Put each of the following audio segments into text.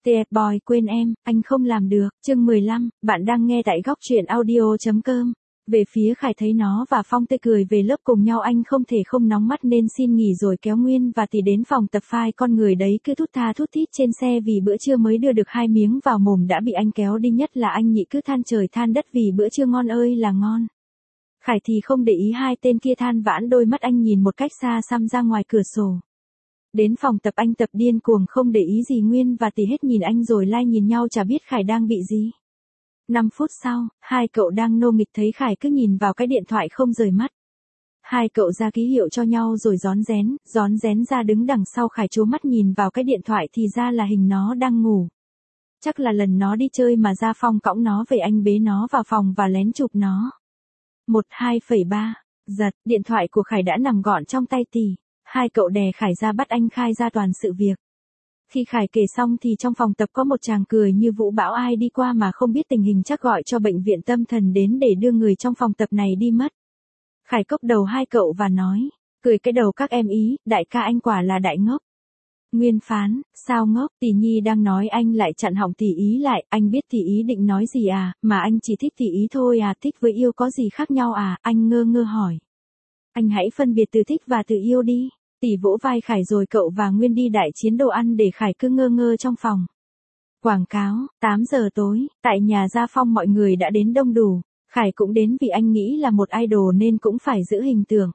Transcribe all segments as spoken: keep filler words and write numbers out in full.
tê ép Boy quên em, anh không làm được. Chương mười lăm, bạn đang nghe tại góc truyện audio.com. Về phía Khải thấy nó và Phong tê cười về lớp cùng nhau, anh không thể không nóng mắt nên xin nghỉ rồi kéo Nguyên và Tỷ đến phòng tập file. Con người đấy cứ thút tha thút thít trên xe vì bữa trưa mới đưa được hai miếng vào mồm đã bị anh kéo đi, nhất là anh Nhị cứ than trời than đất vì bữa trưa ngon ơi là ngon. Khải thì không để ý hai tên kia than vãn, đôi mắt anh nhìn một cách xa xăm ra ngoài cửa sổ. Đến phòng tập anh tập điên cuồng không để ý gì Nguyên và Tỷ hết nhìn anh rồi lai nhìn nhau chả biết Khải đang bị gì. năm phút sau, hai cậu đang nô nghịch thấy Khải cứ nhìn vào cái điện thoại không rời mắt. Hai cậu ra ký hiệu cho nhau rồi rón rén, rón rén ra đứng đằng sau Khải, trố mắt nhìn vào cái điện thoại thì ra là hình nó đang ngủ. Chắc là lần nó đi chơi mà Gia Phong cõng nó về, anh bế nó vào phòng và lén chụp nó. một hai phẩy ba, giật, điện thoại của Khải đã nằm gọn trong tay Tỷ. Hai cậu đè Khải ra bắt anh khai ra toàn sự việc. Khi Khải kể xong thì trong phòng tập có một chàng cười như vũ bão, ai đi qua mà không biết tình hình chắc gọi cho bệnh viện tâm thần đến để đưa người trong phòng tập này đi mất. Khải cốc đầu hai cậu và nói, cười cái đầu các em ý, đại ca anh quả là đại ngốc. Nguyên phán, sao ngốc? Tỷ Nhi đang nói anh lại chặn họng Tỷ ý lại, anh biết Tỷ ý định nói gì à, mà anh chỉ thích Tỷ ý thôi à, thích với yêu có gì khác nhau à, anh ngơ ngơ hỏi. Anh hãy phân biệt từ thích và từ yêu đi. Tỷ vỗ vai Khải rồi cậu và Nguyên đi đại chiến đồ ăn để Khải cứ ngơ ngơ trong phòng. Quảng cáo, tám giờ tối, tại nhà Gia Phong mọi người đã đến đông đủ. Khải cũng đến vì anh nghĩ là một idol nên cũng phải giữ hình tượng.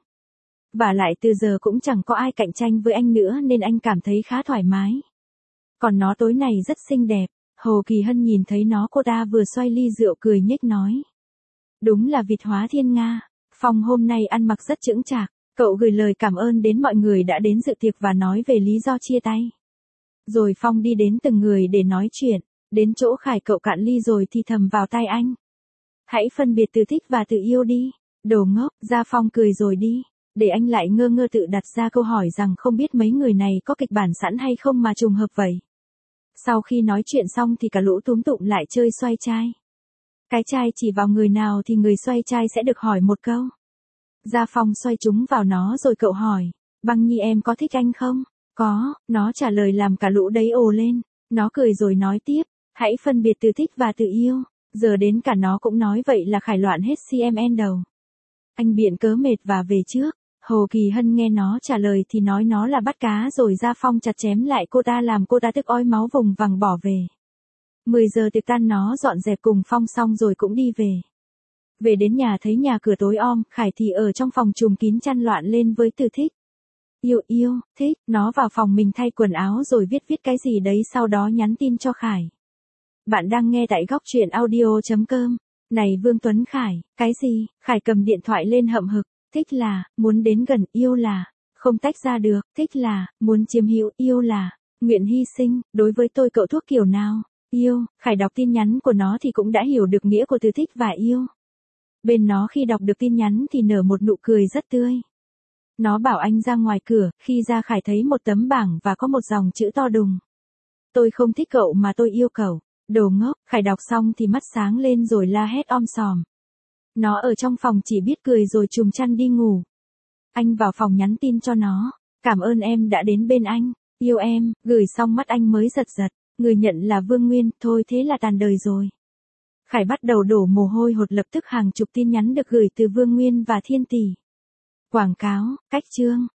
Và lại từ giờ cũng chẳng có ai cạnh tranh với anh nữa nên anh cảm thấy khá thoải mái. Còn nó tối này rất xinh đẹp. Hồ Kỳ Hân nhìn thấy nó, cô ta vừa xoay ly rượu cười nhếch nói. Đúng là vịt hóa thiên nga. Phong hôm nay ăn mặc rất chững chạc. Cậu gửi lời cảm ơn đến mọi người đã đến dự tiệc và nói về lý do chia tay. Rồi Phong đi đến từng người để nói chuyện. Đến chỗ Khải cậu cạn ly rồi thì thầm vào tai anh. Hãy phân biệt từ thích và từ yêu đi. Đồ ngốc, Gia Phong cười rồi đi. Để anh lại ngơ ngơ tự đặt ra câu hỏi rằng không biết mấy người này có kịch bản sẵn hay không mà trùng hợp vậy. Sau khi nói chuyện xong thì cả lũ túm tụm lại chơi xoay chai. Cái chai chỉ vào người nào thì người xoay chai sẽ được hỏi một câu. Gia Phong xoay chúng vào nó rồi cậu hỏi, Băng Nhi em có thích anh không? Có, nó trả lời làm cả lũ đấy ồ lên. Nó cười rồi nói tiếp, hãy phân biệt từ thích và từ yêu. Giờ đến cả nó cũng nói vậy là Khải loạn hết xê em en đầu. Anh biện cớ mệt và về trước. Hồ Kỳ Hân nghe nó trả lời thì nói nó là bắt cá rồi Gia Phong chặt chém lại cô ta làm cô ta tức ói máu vùng vằng bỏ về. mười giờ tiệc tan nó dọn dẹp cùng Phong xong rồi cũng đi về. Về đến nhà thấy nhà cửa tối om, Khải thì ở trong phòng trùm kín chăn loạn lên với từ thích. Yêu yêu, thích, nó vào phòng mình thay quần áo rồi viết viết cái gì đấy sau đó nhắn tin cho Khải. Bạn đang nghe tại góc truyện audio.com. Này Vương Tuấn Khải, cái gì? Khải cầm điện thoại lên hậm hực, thích là, muốn đến gần, yêu là, không tách ra được, thích là, muốn chiếm hữu, yêu là, nguyện hy sinh, đối với tôi cậu thuốc kiểu nào? Yêu, Khải đọc tin nhắn của nó thì cũng đã hiểu được nghĩa của từ thích và yêu. Bên nó khi đọc được tin nhắn thì nở một nụ cười rất tươi. Nó bảo anh ra ngoài cửa, khi ra Khải thấy một tấm bảng và có một dòng chữ to đùng. Tôi không thích cậu mà tôi yêu cậu. Đồ ngốc, Khải đọc xong thì mắt sáng lên rồi la hét om sòm. Nó ở trong phòng chỉ biết cười rồi trùm chăn đi ngủ. Anh vào phòng nhắn tin cho nó. Cảm ơn em đã đến bên anh. Yêu em, gửi xong mắt anh mới giật giật. Người nhận là Vương Nguyên, thôi thế là tàn đời rồi. Khải bắt đầu đổ mồ hôi hột, lập tức hàng chục tin nhắn được gửi từ Vương Nguyên và Thiên Tỷ. Quảng cáo, cách chương,